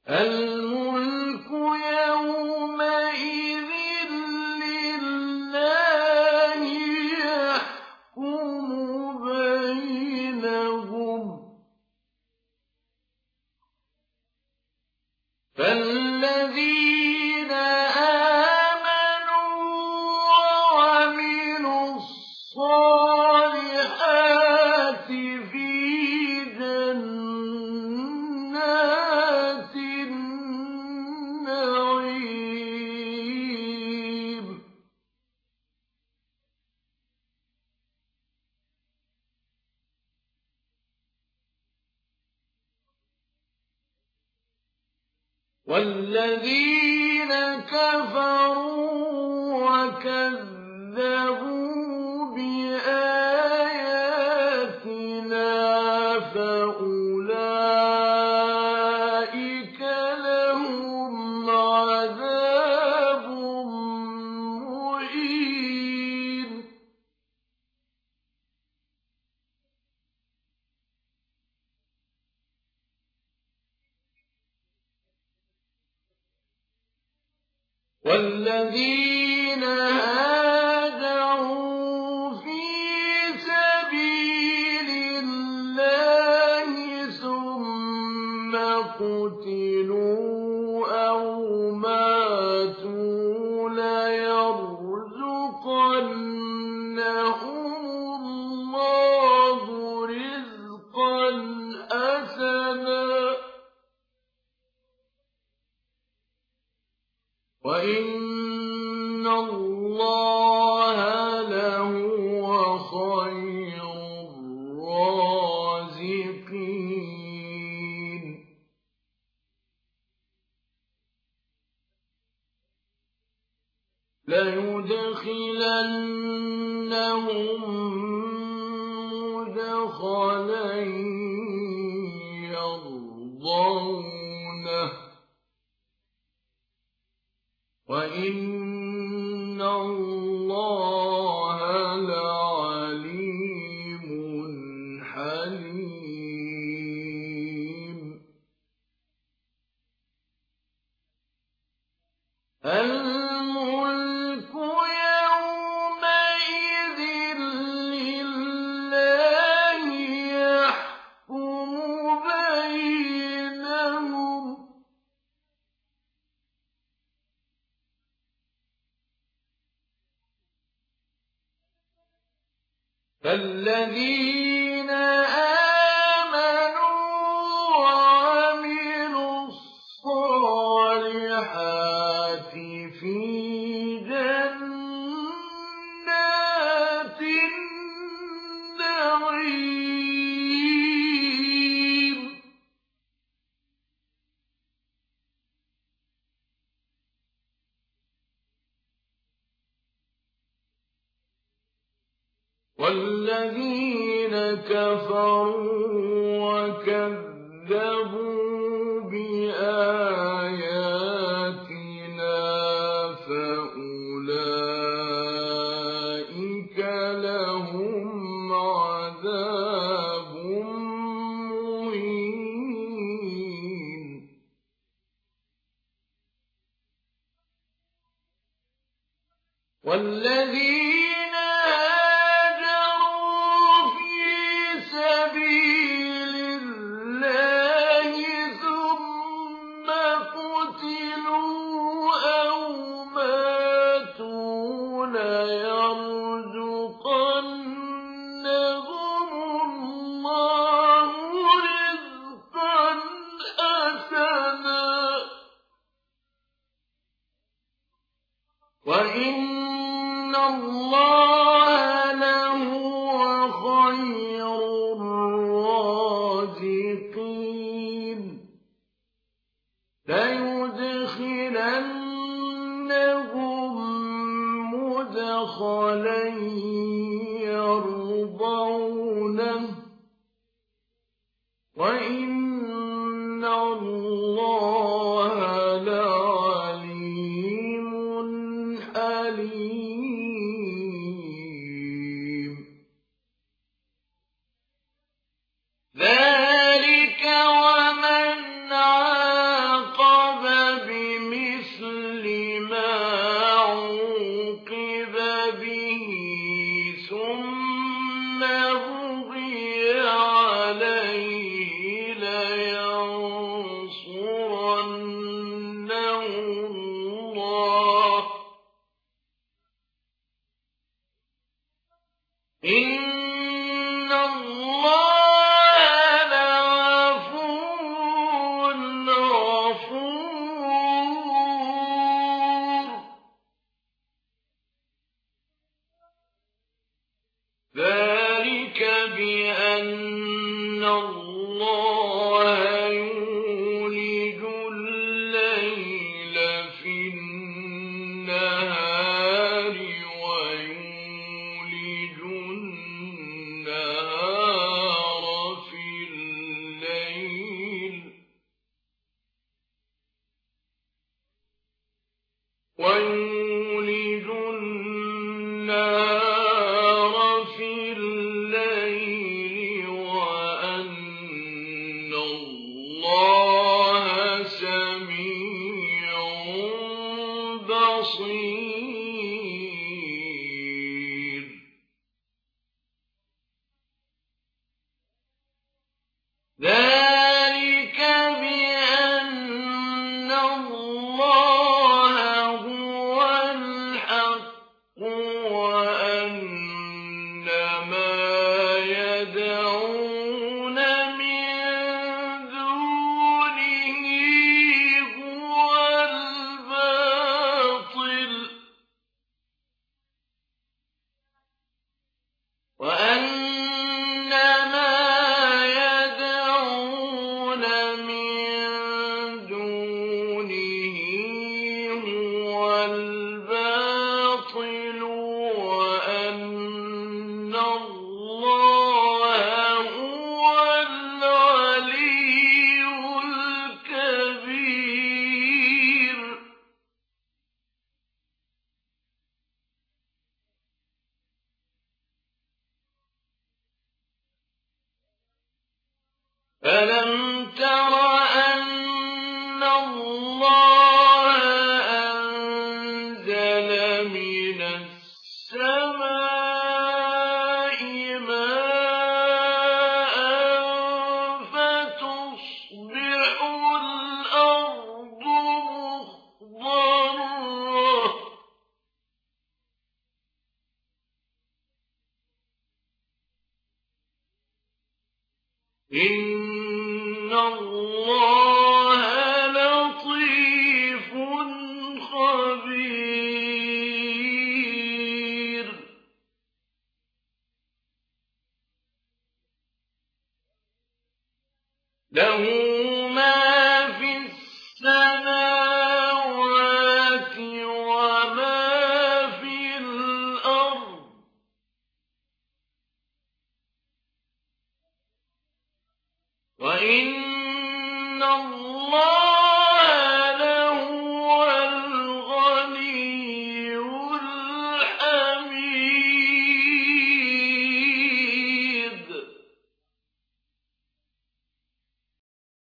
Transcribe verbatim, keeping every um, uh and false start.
الملك يومئذ لله يحكم بينهم فالذين آمنوا وعملوا الصالحات في جنات النعيم والذين كفروا وكذبوا بآياتنا فأولئك لهم عذاب مهين والذين هاجروا في سبيل الله ثم قتلوا أو ماتوا ليرزقنهم الله رزقا حسنا وإن الله لهو خير الرازقين ليدخلنهم مدخلا يرضونه وإن الله لعليم حليم الملك يومئذ لله يحكم بينهم فالذين آمنوا وعملوا الصالحات في جنات النعيم والذين كفروا وكذبوا بآياتنا فأولئك لهم عذاب مهين والذين هاجروا في سبيل الله ثم قتلوا أو ماتوا ليرزقنهم الله رزقا حسنا وإن الله لهو خير الرازقين ليدخلنهم مدخلا يرضونه وإن الله لعليم حليم ذلك ومن عاقب إن الله لعفو غفور. ذلك بأن الله يولج الليل في النهار ويولج النهار في الليل ويولج النهار في الليل وأن الله سميع بصير. ذلك بأن الله هو الحق وأن ما يدعون من دونه هو الباطل وأن ما يدعون من دونه هو الباطل وأن الله هو العلي الكبير. ألم تر أن الله أنزل من السماء ماء فتصبح الأرض مخضرة إن الله لطيف خبير. له